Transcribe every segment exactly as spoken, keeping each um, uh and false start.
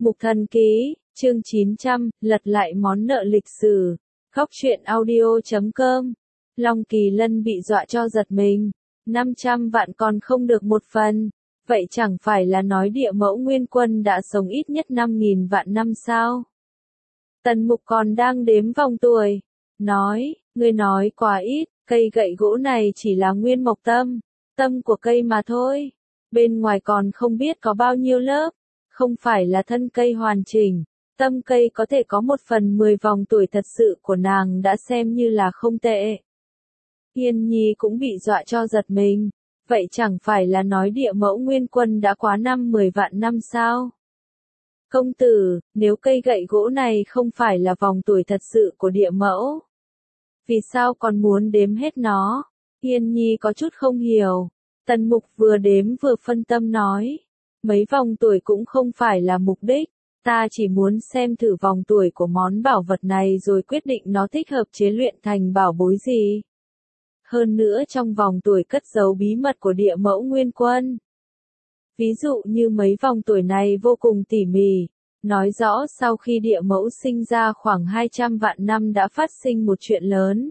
Mục Thần Ký, chương chín trăm, lật lại món nợ lịch sử. Góc truyện audio chấm com. Long Kỳ Lân bị dọa cho giật mình. năm trăm vạn còn không được một phần. Vậy chẳng phải là nói địa mẫu nguyên quân đã sống ít nhất năm nghìn vạn năm sao? Tần Mục còn đang đếm vòng tuổi. Nói, ngươi nói quá ít, cây gậy gỗ này chỉ là nguyên mộc tâm. Tâm của cây mà thôi. Bên ngoài còn không biết có bao nhiêu lớp. Không phải là thân cây hoàn chỉnh, tâm cây có thể có một phần mười vòng tuổi thật sự của nàng đã xem như là không tệ. Yên Nhi cũng bị dọa cho giật mình, vậy chẳng phải là nói địa mẫu nguyên quân đã quá năm mười vạn năm sao? Công tử, nếu cây gậy gỗ này không phải là vòng tuổi thật sự của địa mẫu, vì sao còn muốn đếm hết nó? Yên Nhi có chút không hiểu. Tần Mục vừa đếm vừa phân tâm nói. Mấy vòng tuổi cũng không phải là mục đích, ta chỉ muốn xem thử vòng tuổi của món bảo vật này rồi quyết định nó thích hợp chế luyện thành bảo bối gì. Hơn nữa trong vòng tuổi cất giấu bí mật của địa mẫu nguyên quân. Ví dụ như mấy vòng tuổi này vô cùng tỉ mỉ, nói rõ sau khi địa mẫu sinh ra khoảng hai trăm vạn năm đã phát sinh một chuyện lớn,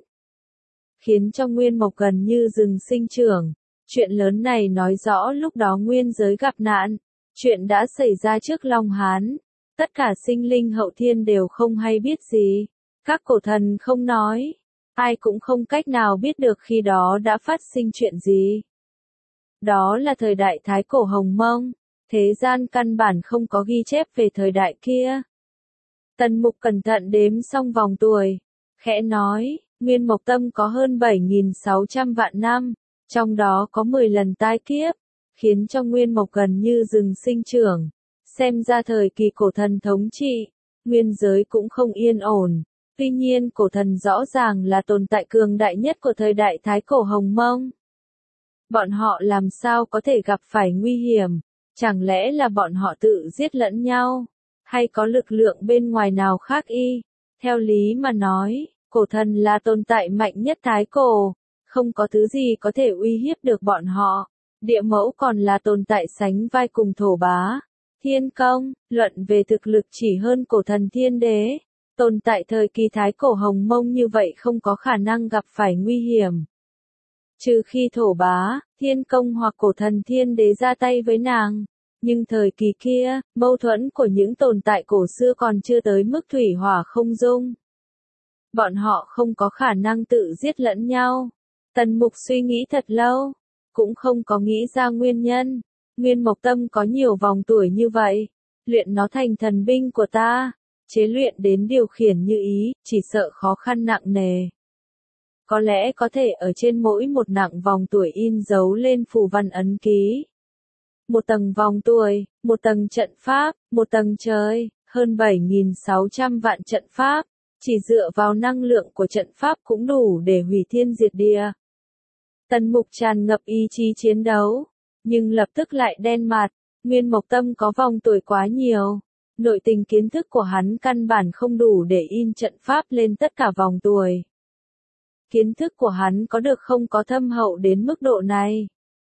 khiến cho nguyên mộc gần như dừng sinh trưởng. Chuyện lớn này nói rõ lúc đó nguyên giới gặp nạn, chuyện đã xảy ra trước Long Hán, tất cả sinh linh hậu thiên đều không hay biết gì, các cổ thần không nói, ai cũng không cách nào biết được khi đó đã phát sinh chuyện gì. Đó là thời đại Thái Cổ Hồng Mông, thế gian căn bản không có ghi chép về thời đại kia. Tần Mục cẩn thận đếm xong vòng tuổi, khẽ nói, nguyên mộc tâm có hơn bảy nghìn sáu trăm vạn năm. Trong đó có mười lần tai kiếp, khiến cho nguyên mộc gần như dừng sinh trưởng. Xem ra thời kỳ cổ thần thống trị, nguyên giới cũng không yên ổn. Tuy nhiên cổ thần rõ ràng là tồn tại cường đại nhất của thời đại Thái Cổ Hồng Mông. Bọn họ làm sao có thể gặp phải nguy hiểm? Chẳng lẽ là bọn họ tự giết lẫn nhau? Hay có lực lượng bên ngoài nào khác y? Theo lý mà nói, cổ thần là tồn tại mạnh nhất Thái Cổ. Không có thứ gì có thể uy hiếp được bọn họ. Địa mẫu còn là tồn tại sánh vai cùng thổ bá. Thiên công, luận về thực lực chỉ hơn cổ thần thiên đế. Tồn tại thời kỳ Thái Cổ Hồng Mông như vậy không có khả năng gặp phải nguy hiểm. Trừ khi thổ bá, thiên công hoặc cổ thần thiên đế ra tay với nàng. Nhưng thời kỳ kia, mâu thuẫn của những tồn tại cổ xưa còn chưa tới mức thủy hỏa không dung. Bọn họ không có khả năng tự giết lẫn nhau. Tần Mục suy nghĩ thật lâu, cũng không có nghĩ ra nguyên nhân. Nguyên mộc tâm có nhiều vòng tuổi như vậy, luyện nó thành thần binh của ta, chế luyện đến điều khiển như ý, chỉ sợ khó khăn nặng nề. Có lẽ có thể ở trên mỗi một nặng vòng tuổi in dấu lên phù văn ấn ký. Một tầng vòng tuổi, một tầng trận pháp, một tầng trời, hơn bảy nghìn sáu trăm vạn trận pháp, chỉ dựa vào năng lượng của trận pháp cũng đủ để hủy thiên diệt địa. Tần Mục tràn ngập ý chí chiến đấu, nhưng lập tức lại đen mặt, nguyên mộc tâm có vòng tuổi quá nhiều. Nội tình kiến thức của hắn căn bản không đủ để in trận pháp lên tất cả vòng tuổi. Kiến thức của hắn có được không có thâm hậu đến mức độ này?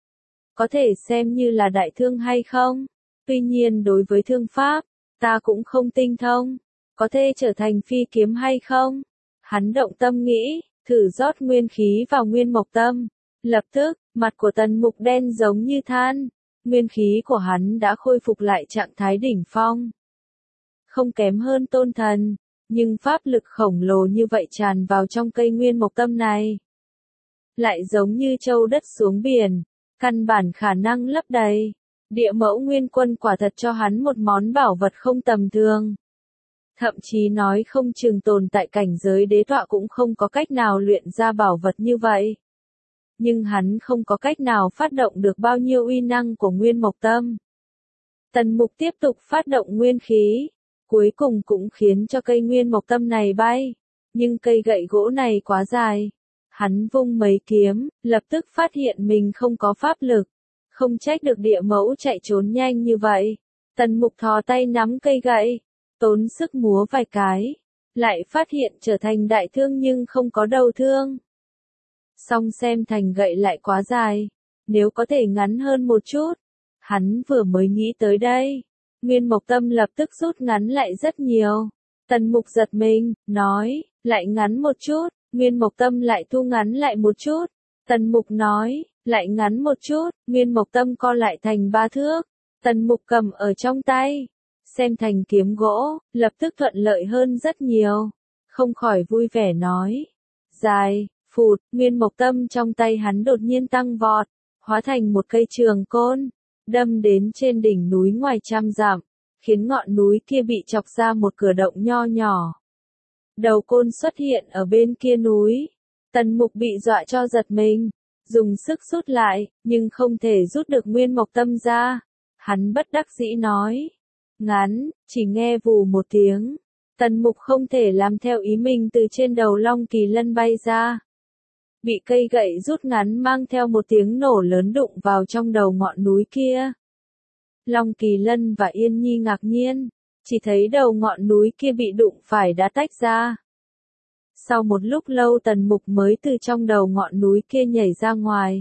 Có thể xem như là đại thương hay không? Tuy nhiên đối với thương pháp, ta cũng không tinh thông. Có thể trở thành phi kiếm hay không? Hắn động tâm nghĩ, thử rót nguyên khí vào nguyên mộc tâm. Lập tức, mặt của Tần Mục đen giống như than, nguyên khí của hắn đã khôi phục lại trạng thái đỉnh phong. Không kém hơn tôn thần, nhưng pháp lực khổng lồ như vậy tràn vào trong cây nguyên mộc tâm này. Lại giống như châu đất xuống biển, căn bản khả năng lấp đầy. Địa mẫu nguyên quân quả thật cho hắn một món bảo vật không tầm thường. Thậm chí nói không chừng tồn tại cảnh giới đế tọa cũng không có cách nào luyện ra bảo vật như vậy. Nhưng hắn không có cách nào phát động được bao nhiêu uy năng của nguyên mộc tâm. Tần Mục tiếp tục phát động nguyên khí, cuối cùng cũng khiến cho cây nguyên mộc tâm này bay. Nhưng cây gậy gỗ này quá dài. Hắn vung mấy kiếm, lập tức phát hiện mình không có pháp lực. Không trách được địa mẫu chạy trốn nhanh như vậy. Tần Mục thò tay nắm cây gậy, tốn sức múa vài cái, lại phát hiện trở thành đại thương nhưng không có đầu thương. Song xem thành gậy lại quá dài, nếu có thể ngắn hơn một chút. Hắn vừa mới nghĩ tới đây, Nguyên Mộc Tâm lập tức rút ngắn lại rất nhiều. Tần Mục giật mình, nói, lại ngắn một chút. Nguyên Mộc Tâm lại thu ngắn lại một chút. Tần Mục nói, lại ngắn một chút. Nguyên Mộc Tâm co lại thành ba thước. Tần Mục cầm ở trong tay, xem thành kiếm gỗ, lập tức thuận lợi hơn rất nhiều. Không khỏi vui vẻ nói, dài, phụt. Nguyên Mộc Tâm trong tay hắn đột nhiên tăng vọt, hóa thành một cây trường côn, đâm đến trên đỉnh núi ngoài trăm dặm, khiến ngọn núi kia bị chọc ra một cửa động nho nhỏ. Đầu côn xuất hiện ở bên kia núi. Tần Mục bị dọa cho giật mình, dùng sức rút lại, nhưng không thể rút được Nguyên Mộc Tâm ra. Hắn bất đắc dĩ nói, ngắn, chỉ nghe vù một tiếng. Tần Mục không thể làm theo ý mình, từ trên đầu Long Kỳ Lân bay ra. Bị cây gậy rút ngắn mang theo một tiếng nổ lớn đụng vào trong đầu ngọn núi kia. Long Kỳ Lân và Yên Nhi ngạc nhiên, chỉ thấy đầu ngọn núi kia bị đụng phải đã tách ra. Sau một lúc lâu Tần Mục mới từ trong đầu ngọn núi kia nhảy ra ngoài.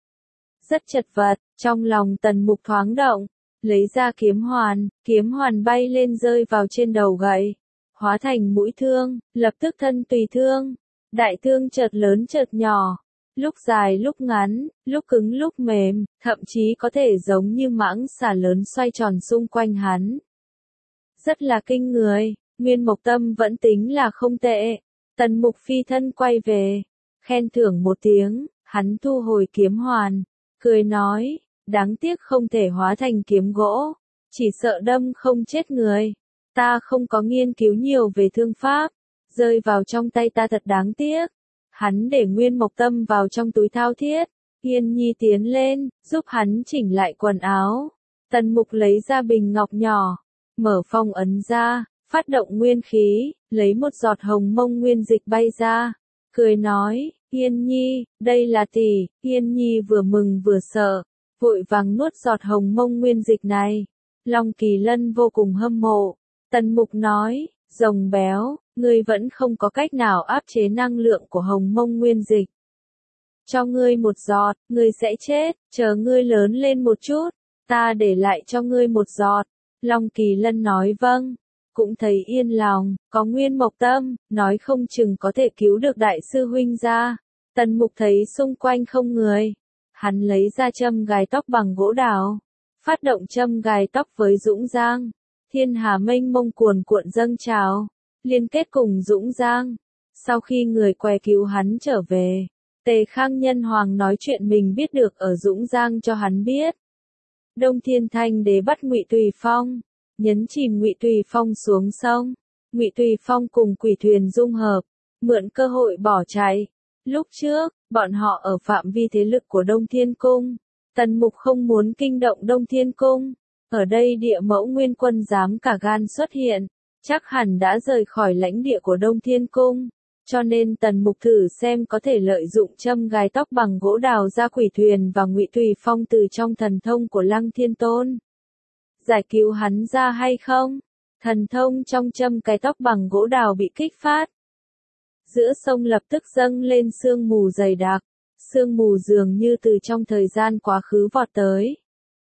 Rất chật vật, trong lòng Tần Mục thoáng động, lấy ra kiếm hoàn, kiếm hoàn bay lên rơi vào trên đầu gậy, hóa thành mũi thương, lập tức thân tùy thương. Đại thương chợt lớn chợt nhỏ, lúc dài lúc ngắn, lúc cứng lúc mềm, thậm chí có thể giống như mãng xà lớn xoay tròn xung quanh hắn. Rất là kinh người, Nguyên Mộc Tâm vẫn tính là không tệ. Tần Mục phi thân quay về, khen thưởng một tiếng, hắn thu hồi kiếm hoàn, cười nói, đáng tiếc không thể hóa thành kiếm gỗ, chỉ sợ đâm không chết người. Ta không có nghiên cứu nhiều về thương pháp, rơi vào trong tay ta thật đáng tiếc. Hắn để Nguyên Mộc Tâm vào trong túi thao thiết, Yên Nhi tiến lên, giúp hắn chỉnh lại quần áo. Tần Mục lấy ra bình ngọc nhỏ, mở phong ấn ra, phát động nguyên khí, lấy một giọt hồng mông nguyên dịch bay ra, cười nói, Yên Nhi, đây là tỷ. Yên Nhi vừa mừng vừa sợ, vội vàng nuốt giọt hồng mông nguyên dịch này. Long Kỳ Lân vô cùng hâm mộ. Tần Mục nói, rồng béo, ngươi vẫn không có cách nào áp chế năng lượng của hồng mông nguyên dịch. Cho ngươi một giọt, ngươi sẽ chết, chờ ngươi lớn lên một chút, ta để lại cho ngươi một giọt. Long Kỳ Lân nói vâng, cũng thấy yên lòng, có Nguyên Mộc Tâm, nói không chừng có thể cứu được đại sư huynh ra. Tần Mục thấy xung quanh không người, hắn lấy ra châm gài tóc bằng gỗ đào, phát động châm gài tóc với Dũng Giang. Thiên hà mênh mông cuồn cuộn dâng trào, liên kết cùng Dũng Giang. Sau khi người què cứu hắn trở về, Tề Khang Nhân Hoàng nói chuyện mình biết được ở Dũng Giang cho hắn biết. Đông Thiên Thanh Đế bắt Ngụy Tùy Phong, nhấn chìm Ngụy Tùy Phong xuống sông. Ngụy Tùy Phong cùng quỷ thuyền dung hợp, mượn cơ hội bỏ chạy. Lúc trước, bọn họ ở phạm vi thế lực của Đông Thiên Cung. Tần Mục không muốn kinh động Đông Thiên Cung. Ở đây địa mẫu nguyên quân dám cả gan xuất hiện, chắc hẳn đã rời khỏi lãnh địa của Đông Thiên Cung. Cho nên Tần Mục thử xem có thể lợi dụng châm gài tóc bằng gỗ đào ra quỷ thuyền và Ngụy Tùy Phong từ trong thần thông của Lăng Thiên Tôn. Giải cứu hắn ra hay không? Thần thông trong châm cái tóc bằng gỗ đào bị kích phát. Giữa sông lập tức dâng lên sương mù dày đặc, sương mù dường như từ trong thời gian quá khứ vọt tới.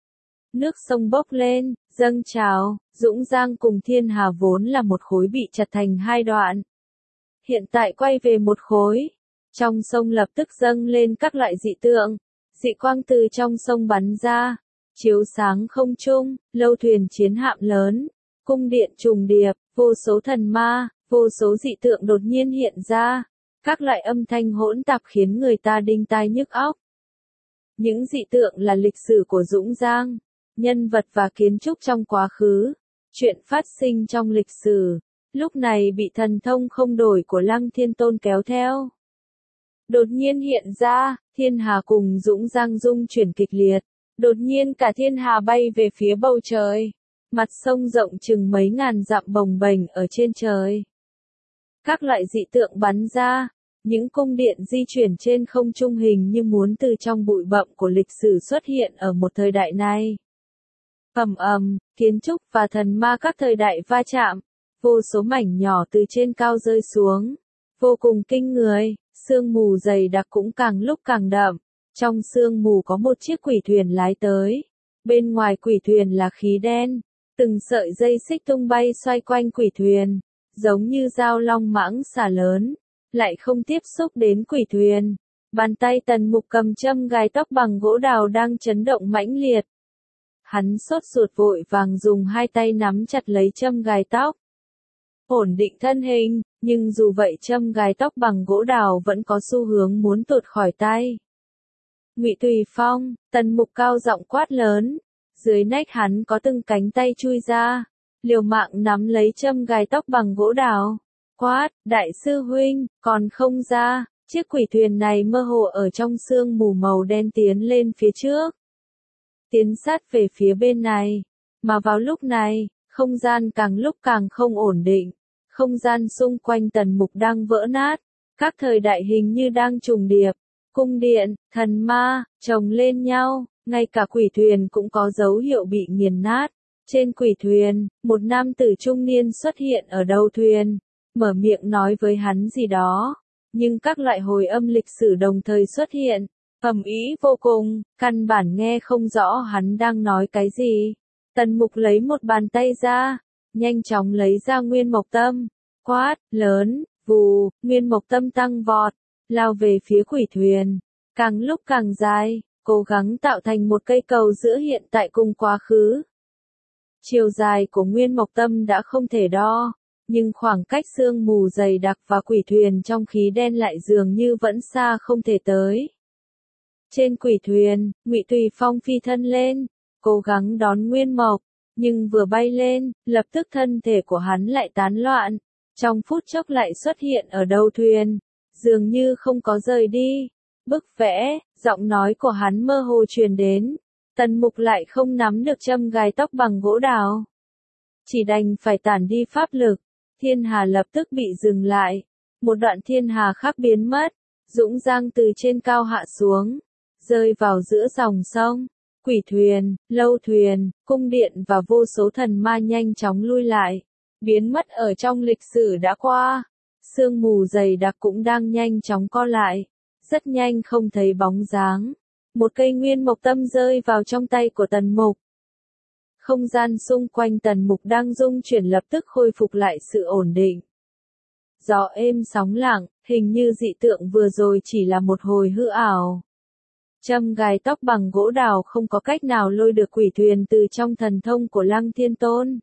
Nước sông bốc lên, dâng trào, Dũng Giang cùng Thiên Hà vốn là một khối bị chặt thành hai đoạn. Hiện tại quay về một khối. Trong sông lập tức dâng lên các loại dị tượng, dị quang từ trong sông bắn ra, chiếu sáng không trung, lâu thuyền chiến hạm lớn, cung điện trùng điệp, vô số thần ma, vô số dị tượng đột nhiên hiện ra, các loại âm thanh hỗn tạp khiến người ta đinh tai nhức óc. Những dị tượng là lịch sử của Dũng Giang, nhân vật và kiến trúc trong quá khứ, chuyện phát sinh trong lịch sử, lúc này bị thần thông không đổi của Lăng Thiên Tôn kéo theo. Đột nhiên hiện ra, Thiên Hà cùng Dũng Giang dung chuyển kịch liệt, đột nhiên cả Thiên Hà bay về phía bầu trời, mặt sông rộng chừng mấy ngàn dặm bồng bềnh ở trên trời. Các loại dị tượng bắn ra, những cung điện di chuyển trên không trung hình như muốn từ trong bụi bặm của lịch sử xuất hiện ở một thời đại này. Ầm ầm, kiến trúc và thần ma các thời đại va chạm, vô số mảnh nhỏ từ trên cao rơi xuống, vô cùng kinh người, sương mù dày đặc cũng càng lúc càng đậm. Trong sương mù có một chiếc quỷ thuyền lái tới, bên ngoài quỷ thuyền là khí đen, Từng sợi dây xích tung bay xoay quanh quỷ thuyền, giống như dao long mãng xà lớn, lại không tiếp xúc đến quỷ thuyền. Bàn tay Tần Mục cầm châm gài tóc bằng gỗ đào đang chấn động mãnh liệt. Hắn sốt ruột vội vàng dùng hai tay nắm chặt lấy châm gài tóc, ổn định thân hình, nhưng dù vậy châm gài tóc bằng gỗ đào vẫn có xu hướng muốn tuột khỏi tay. Ngụy Tùy Phong, Tần Mục cao giọng quát lớn, dưới nách hắn có từng cánh tay chui ra, liều mạng nắm lấy châm gài tóc bằng gỗ đào. Quát, đại sư huynh, còn không ra, chiếc quỷ thuyền này mơ hồ ở trong sương mù màu đen tiến lên phía trước. Tiến sát về phía bên này, mà vào lúc này, không gian càng lúc càng không ổn định, không gian xung quanh Tần Mục đang vỡ nát, các thời đại hình như đang trùng điệp, cung điện, thần ma, chồng lên nhau, ngay cả quỷ thuyền cũng có dấu hiệu bị nghiền nát. Trên quỷ thuyền, một nam tử trung niên xuất hiện ở đầu thuyền, mở miệng nói với hắn gì đó, nhưng các loại hồi âm lịch sử đồng thời xuất hiện, ầm ĩ vô cùng, căn bản nghe không rõ hắn đang nói cái gì. Tần Mục lấy một bàn tay ra, nhanh chóng lấy ra Nguyên Mộc Tâm, quát lớn, vù, Nguyên Mộc Tâm tăng vọt, lao về phía quỷ thuyền, càng lúc càng dài, cố gắng tạo thành một cây cầu giữa hiện tại cùng quá khứ. Chiều dài của Nguyên Mộc Tâm đã không thể đo, nhưng khoảng cách sương mù dày đặc và quỷ thuyền trong khí đen lại dường như vẫn xa không thể tới. Trên quỷ thuyền, Ngụy Tùy Phong phi thân lên, cố gắng đón Nguyên Mộc, nhưng vừa bay lên, lập tức thân thể của hắn lại tán loạn, trong phút chốc lại xuất hiện ở đầu thuyền, dường như không có rời đi. Bức vẽ, giọng nói của hắn mơ hồ truyền đến, Tần Mục lại không nắm được châm gài tóc bằng gỗ đào, chỉ đành phải tản đi pháp lực. Thiên hà lập tức bị dừng lại, một đoạn thiên hà khác biến mất, dũng giang từ trên cao hạ xuống, rơi vào giữa dòng sông. Quỷ thuyền, lâu thuyền, cung điện và vô số thần ma nhanh chóng lui lại, biến mất ở trong lịch sử đã qua. Sương mù dày đặc cũng đang nhanh chóng co lại, rất nhanh không thấy bóng dáng. Một cây Nguyên Mộc Tâm rơi vào trong tay của Tần Mục. Không gian xung quanh Tần Mục đang rung chuyển lập tức khôi phục lại sự ổn định. Gió êm sóng lặng, hình như dị tượng vừa rồi chỉ là một hồi hư ảo. Châm gài tóc bằng gỗ đào không có cách nào lôi được quỷ thuyền từ trong thần thông của Lăng Thiên Tôn.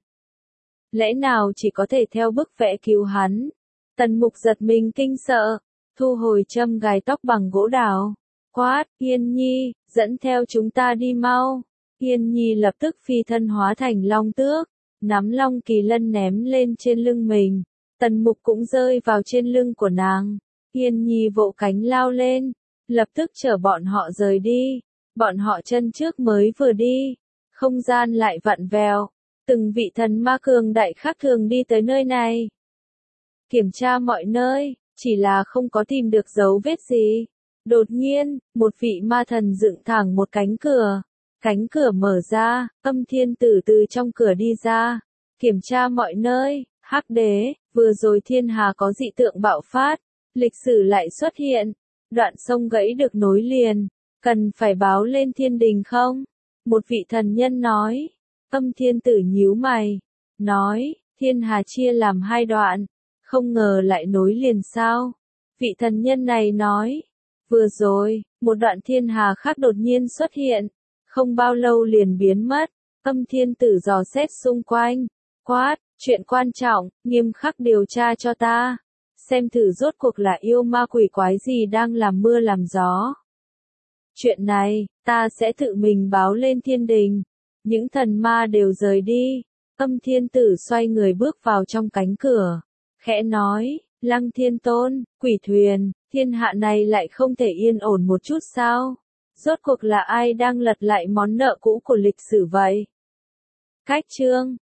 Lẽ nào chỉ có thể theo bức vẽ cứu hắn? Tần Mục giật mình kinh sợ, thu hồi châm gài tóc bằng gỗ đào. Quát, Yên Nhi, dẫn theo chúng ta đi mau. Yên Nhi lập tức phi thân hóa thành long tước, nắm long kỳ lân ném lên trên lưng mình. Tần Mục cũng rơi vào trên lưng của nàng. Yên Nhi vỗ cánh lao lên, lập tức chở bọn họ rời đi. Bọn họ chân trước mới vừa đi, không gian lại vặn vẹo. Từng vị thần ma cường đại khác thường đi tới nơi này, kiểm tra mọi nơi, chỉ là không có tìm được dấu vết gì. Đột nhiên, một vị ma thần dựng thẳng một cánh cửa. Cánh cửa mở ra, Âm Thiên Tử từ trong cửa đi ra, kiểm tra mọi nơi. Hắc Đế, vừa rồi thiên hà có dị tượng bạo phát, lịch sử lại xuất hiện, đoạn sông gãy được nối liền, cần phải báo lên thiên đình không? Một vị thần nhân nói. Âm Thiên Tử nhíu mày, nói, thiên hà chia làm hai đoạn, không ngờ lại nối liền sao? Vị thần nhân này nói, vừa rồi, một đoạn thiên hà khác đột nhiên xuất hiện, không bao lâu liền biến mất. Âm Thiên Tử dò xét xung quanh, quát, chuyện quan trọng, nghiêm khắc điều tra cho ta, xem thử rốt cuộc là yêu ma quỷ quái gì đang làm mưa làm gió. Chuyện này, ta sẽ tự mình báo lên thiên đình. Những thần ma đều rời đi. Âm Thiên Tử xoay người bước vào trong cánh cửa, khẽ nói, Lăng Thiên Tôn, quỷ thuyền, thiên hạ này lại không thể yên ổn một chút sao? Rốt cuộc là ai đang lật lại món nợ cũ của lịch sử vậy? Cách chương